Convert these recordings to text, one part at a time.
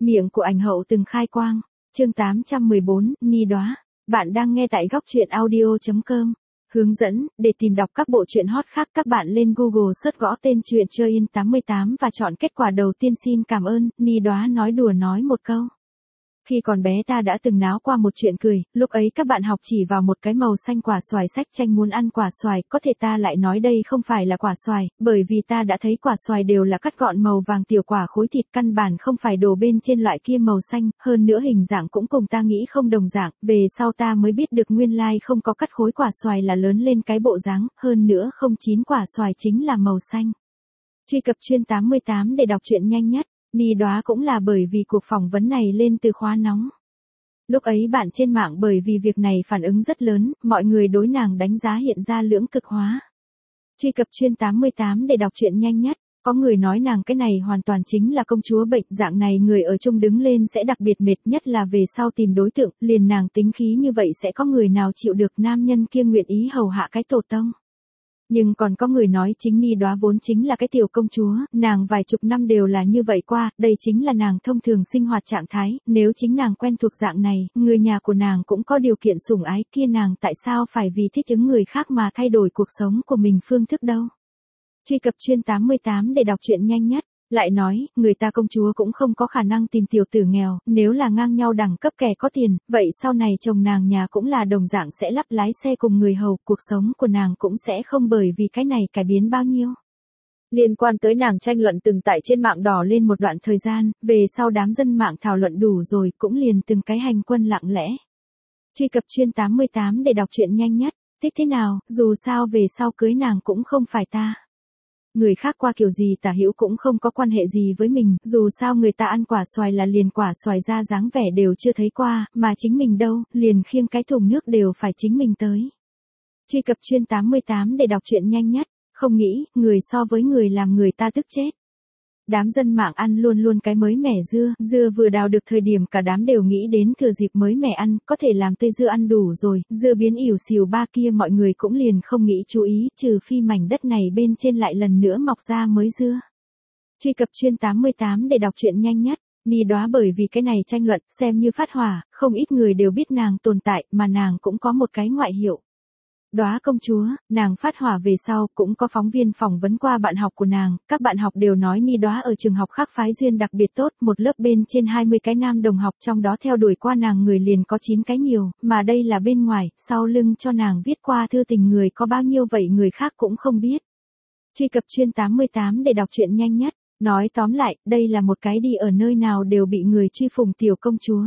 Miệng của ảnh hậu từng khai quang. Chương 814, Ni Đóa. Bạn đang nghe tại góc truyện audio.com. Hướng dẫn, để tìm đọc các bộ truyện hot khác các bạn lên Google search gõ tên truyện Chơi In 88 và chọn kết quả đầu tiên. Xin cảm ơn. Ni Đóa nói đùa nói một câu. Khi còn bé ta đã từng náo qua một chuyện cười, lúc ấy các bạn học chỉ vào một cái màu xanh quả xoài sách tranh muốn ăn quả xoài, có thể ta lại nói đây không phải là quả xoài, bởi vì ta đã thấy quả xoài đều là cắt gọn màu vàng tiểu quả khối thịt căn bản không phải đồ bên trên loại kia màu xanh, hơn nữa hình dạng cũng cùng ta nghĩ không đồng dạng, về sau ta mới biết được nguyên lai không có cắt khối quả xoài là lớn lên cái bộ dáng, hơn nữa không chín quả xoài chính là màu xanh. Truy cập chuyên 88 để đọc truyện nhanh nhất. Ni Đóa cũng là bởi vì cuộc phỏng vấn này lên từ khóa nóng. Lúc ấy bạn trên mạng bởi vì việc này phản ứng rất lớn, mọi người đối nàng đánh giá hiện ra lưỡng cực hóa. Truy cập chuyên 88 để đọc truyện nhanh nhất. Có người nói nàng cái này hoàn toàn chính là công chúa bệnh, dạng này người ở chung đứng lên sẽ đặc biệt mệt, nhất là về sau tìm đối tượng, liền nàng tính khí như vậy sẽ có người nào chịu được, nam nhân kia nguyện ý hầu hạ cái tổ tông. Nhưng còn có người nói chính Ni Đóa vốn chính là cái tiểu công chúa, nàng vài chục năm đều là như vậy qua, đây chính là nàng thông thường sinh hoạt trạng thái, nếu chính nàng quen thuộc dạng này, người nhà của nàng cũng có điều kiện sủng ái kia, nàng tại sao phải vì thích ứng người khác mà thay đổi cuộc sống của mình phương thức đâu. Truy cập chuyên 88 để đọc truyện nhanh nhất. Lại nói, người ta công chúa cũng không có khả năng tìm tiểu tử nghèo, nếu là ngang nhau đẳng cấp kẻ có tiền, vậy sau này chồng nàng nhà cũng là đồng dạng sẽ lắp lái xe cùng người hầu, cuộc sống của nàng cũng sẽ không bởi vì cái này cải biến bao nhiêu. Liên quan tới nàng tranh luận từng tại trên mạng đỏ lên một đoạn thời gian, về sau đám dân mạng thảo luận đủ rồi, cũng liền từng cái hành quân lặng lẽ. Truy cập chuyên 88 để đọc truyện nhanh nhất. Thích thế nào, dù sao về sau cưới nàng cũng không phải ta. Người khác qua kiểu gì tả hữu cũng không có quan hệ gì với mình, dù sao người ta ăn quả xoài là liền quả xoài ra dáng vẻ đều chưa thấy qua, mà chính mình đâu, liền khiêng cái thùng nước đều phải chính mình tới. Truy cập chuyên 88 để đọc truyện nhanh nhất. Không nghĩ, người so với người làm người ta tức chết. Đám dân mạng ăn luôn luôn cái mới mẻ dưa vừa đào được thời điểm cả đám đều nghĩ đến thừa dịp mới mẻ ăn, có thể làm tây dưa ăn đủ rồi, dưa biến ỉu xìu ba kia mọi người cũng liền không nghĩ chú ý, trừ phi mảnh đất này bên trên lại lần nữa mọc ra mới dưa. Truy cập chuyên 88 để đọc truyện nhanh nhất. Ni Đóa bởi vì cái này tranh luận, xem như phát hỏa, không ít người đều biết nàng tồn tại, mà nàng cũng có một cái ngoại hiệu. Đóa công chúa. Nàng phát hỏa về sau, cũng có phóng viên phỏng vấn qua bạn học của nàng, các bạn học đều nói Ni Đóa ở trường học khác phái duyên đặc biệt tốt, một lớp bên trên 20 cái nam đồng học trong đó theo đuổi qua nàng người liền có 9 cái nhiều, mà đây là bên ngoài, sau lưng cho nàng viết qua thư tình người có bao nhiêu vậy người khác cũng không biết. Truy cập chuyên 88 để đọc truyện nhanh nhất. Nói tóm lại, đây là một cái đi ở nơi nào đều bị người truy phủng tiểu công chúa.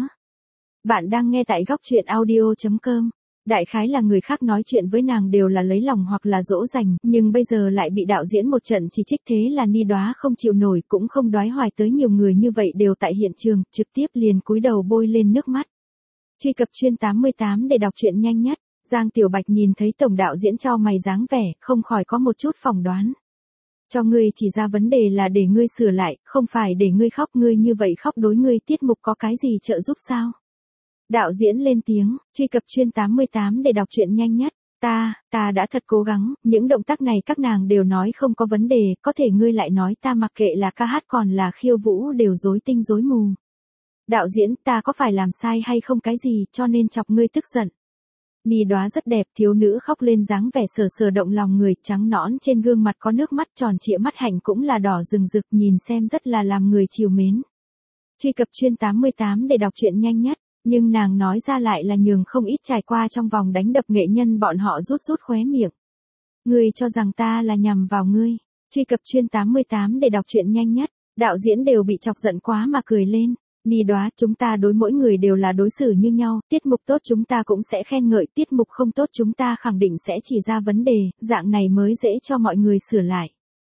Bạn đang nghe tại góc truyện audio.com. Đại khái là người khác nói chuyện với nàng đều là lấy lòng hoặc là dỗ dành, nhưng bây giờ lại bị đạo diễn một trận chỉ trích, thế là Ni Đóa không chịu nổi, cũng không đoái hoài tới nhiều người như vậy đều tại hiện trường, trực tiếp liền cúi đầu bôi lên nước mắt. Truy cập chuyên 88 để đọc truyện nhanh nhất. Giang Tiểu Bạch nhìn thấy tổng đạo diễn cho mày dáng vẻ, không khỏi có một chút phỏng đoán. Cho ngươi chỉ ra vấn đề là để ngươi sửa lại, không phải để ngươi khóc, ngươi như vậy khóc đối ngươi tiết mục có cái gì trợ giúp sao? Đạo diễn lên tiếng. Truy cập chuyên 88 để đọc truyện nhanh nhất. Ta đã thật cố gắng, những động tác này các nàng đều nói không có vấn đề, có thể ngươi lại nói ta mặc kệ là ca hát còn là khiêu vũ đều rối tinh rối mù. Đạo diễn, ta có phải làm sai hay không cái gì cho nên chọc ngươi tức giận. Ni Đóa rất đẹp, thiếu nữ khóc lên dáng vẻ sờ động lòng người, trắng nõn trên gương mặt có nước mắt, tròn trịa mắt hạnh cũng là đỏ rừng rực, nhìn xem rất là làm người chiều mến. Truy cập chuyên 88 để đọc truyện nhanh nhất. Nhưng nàng nói ra lại là nhường không ít trải qua trong vòng đánh đập nghệ nhân bọn họ rút khóe miệng. Ngươi cho rằng ta là nhằm vào ngươi. Truy cập chuyên 88 để đọc truyện nhanh nhất. Đạo diễn đều bị chọc giận quá mà cười lên. Ni Đóa, chúng ta đối mỗi người đều là đối xử như nhau, tiết mục tốt chúng ta cũng sẽ khen ngợi, tiết mục không tốt chúng ta khẳng định sẽ chỉ ra vấn đề, dạng này mới dễ cho mọi người sửa lại.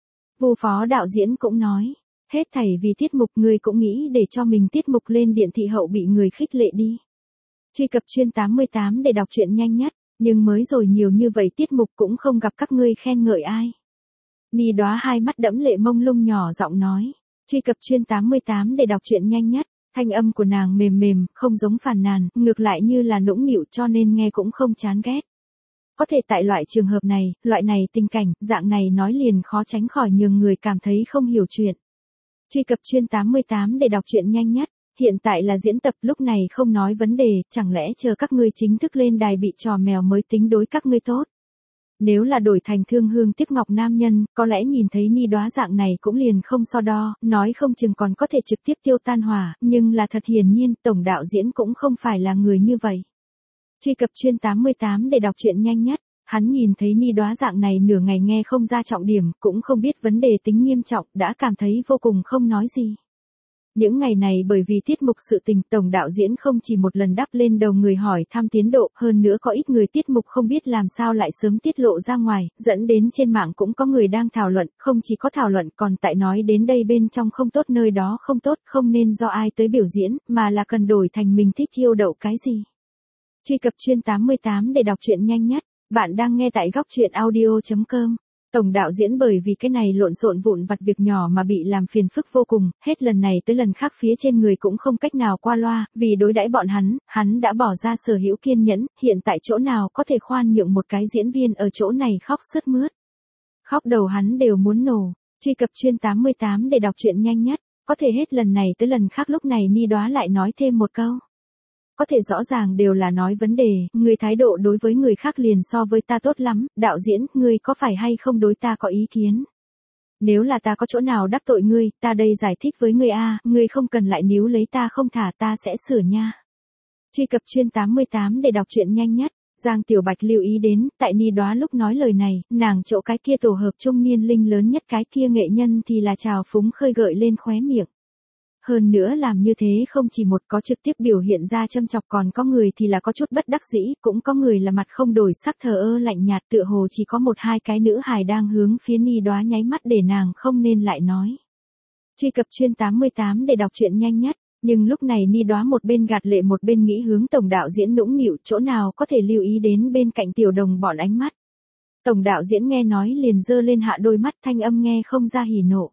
Vu phó đạo diễn cũng nói. Hết thảy vì tiết mục, ngươi cũng nghĩ để cho mình tiết mục lên điện thị hậu bị người khích lệ đi. Truy cập chuyên 88 để đọc truyện nhanh nhất. Nhưng mới rồi nhiều như vậy tiết mục cũng không gặp các ngươi khen ngợi ai. Ni Đóa hai mắt đẫm lệ mông lung nhỏ giọng nói. Truy cập chuyên 88 để đọc truyện nhanh nhất. Thanh âm của nàng mềm, không giống phàn nàn, ngược lại như là nũng nịu cho nên nghe cũng không chán ghét. Có thể tại loại trường hợp này, loại này tình cảnh, dạng này nói liền khó tránh khỏi nhường người cảm thấy không hiểu chuyện. Truy cập chuyên 88 để đọc truyện nhanh nhất. hiện tại là diễn tập, lúc này không nói vấn đề, chẳng lẽ chờ các ngươi chính thức lên đài bị trò mèo mới tính đối các ngươi tốt. Nếu là đổi thành thương hương tiếc ngọc nam nhân, có lẽ nhìn thấy Ni Đóa dạng này cũng liền không so đo, nói không chừng còn có thể trực tiếp tiêu tan hỏa, nhưng là thật hiển nhiên, tổng đạo diễn cũng không phải là người như vậy. Truy cập chuyên 88 để đọc truyện nhanh nhất. Hắn nhìn thấy Ni Đóa dạng này nửa ngày nghe không ra trọng điểm, cũng không biết vấn đề tính nghiêm trọng, đã cảm thấy vô cùng không nói gì. Những ngày này bởi vì tiết mục sự tình, tổng đạo diễn không chỉ một lần đắp lên đầu người hỏi thăm tiến độ, hơn nữa có ít người tiết mục không biết làm sao lại sớm tiết lộ ra ngoài, dẫn đến trên mạng cũng có người đang thảo luận, không chỉ có thảo luận còn tại nói đến đây bên trong không tốt nơi đó không tốt, không nên do ai tới biểu diễn, mà là cần đổi thành mình thích yêu đậu cái gì. Truy cập chuyên 88 để đọc truyện nhanh nhất. Bạn đang nghe tại góc truyện audio.com. Tổng đạo diễn bởi vì cái này lộn xộn vụn vặt việc nhỏ mà bị làm phiền phức vô cùng, hết lần này tới lần khác phía trên người cũng không cách nào qua loa, vì đối đãi bọn hắn đã bỏ ra sở hữu kiên nhẫn, hiện tại chỗ nào có thể khoan nhượng một cái diễn viên ở chỗ này khóc sướt mướt. Khóc đầu hắn đều muốn nổ. Truy cập chuyên 88 để đọc truyện nhanh nhất, có thể hết lần này tới lần khác lúc này Ni Đóa lại nói thêm một câu. Có thể rõ ràng đều là nói vấn đề, người thái độ đối với người khác liền so với ta tốt lắm, đạo diễn, ngươi có phải hay không đối ta có ý kiến? Nếu là ta có chỗ nào đắc tội ngươi, ta đây giải thích với ngươi a, ngươi không cần lại níu lấy ta không thả, ta sẽ sửa nha. Truy cập chuyên 88 để đọc truyện nhanh nhất. Giang Tiểu Bạch lưu ý đến, tại Ni Đóa lúc nói lời này, nàng chỗ cái kia tổ hợp trung niên linh lớn nhất cái kia nghệ nhân thì là trào phúng khơi gợi lên khóe miệng. Hơn nữa làm như thế không chỉ một có trực tiếp biểu hiện ra châm chọc, còn có người thì là có chút bất đắc dĩ, cũng có người là mặt không đổi sắc thờ ơ lạnh nhạt, tựa hồ chỉ có một hai cái nữ hài đang hướng phía Ni Đóa nháy mắt để nàng không nên lại nói. Truy cập chuyên 88 để đọc truyện nhanh nhất. Nhưng lúc này Ni Đóa một bên gạt lệ một bên nghĩ hướng tổng đạo diễn nũng nịu, chỗ nào có thể lưu ý đến bên cạnh tiểu đồng bọn ánh mắt. Tổng đạo diễn nghe nói liền giơ lên hạ đôi mắt, thanh âm nghe không ra hỉ nộ.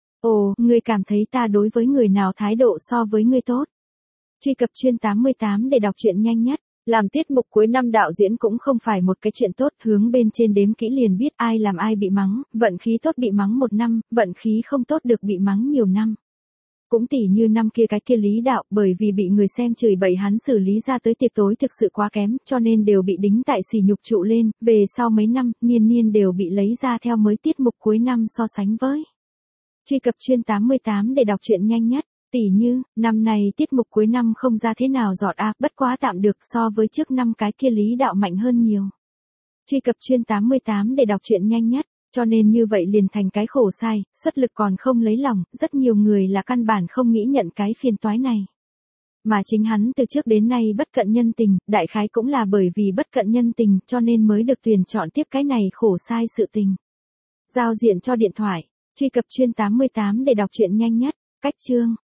Ồ, ngươi cảm thấy ta đối với người nào thái độ so với ngươi tốt? Truy cập chuyên 88 để đọc truyện nhanh nhất. Làm tiết mục cuối năm đạo diễn cũng không phải một cái chuyện tốt, hướng bên trên đếm kỹ liền biết ai làm ai bị mắng, vận khí tốt bị mắng 1 năm, vận khí không tốt được bị mắng nhiều năm. Cũng tỉ như năm kia cái kia Lý Đạo, bởi vì bị người xem chửi bậy hắn xử lý ra tới tiệc tối thực sự quá kém, cho nên đều bị đính tại sỉ nhục trụ lên, về sau mấy năm, niên đều bị lấy ra theo mới tiết mục cuối năm so sánh với. Truy cập chuyên 88 để đọc truyện nhanh nhất. Tỉ như, năm này tiết mục cuối năm không ra thế nào giọt bất quá tạm được, so với trước năm cái kia Lý Đạo mạnh hơn nhiều. Truy cập chuyên 88 để đọc truyện nhanh nhất. Cho nên như vậy liền thành cái khổ sai, xuất lực còn không lấy lòng, rất nhiều người là căn bản không nghĩ nhận cái phiền toái này. Mà chính hắn từ trước đến nay bất cận nhân tình, đại khái cũng là bởi vì bất cận nhân tình cho nên mới được tuyển chọn tiếp cái này khổ sai sự tình. Giao diện cho điện thoại. Truy cập chuyên 88 để đọc truyện nhanh nhất. Cách chương.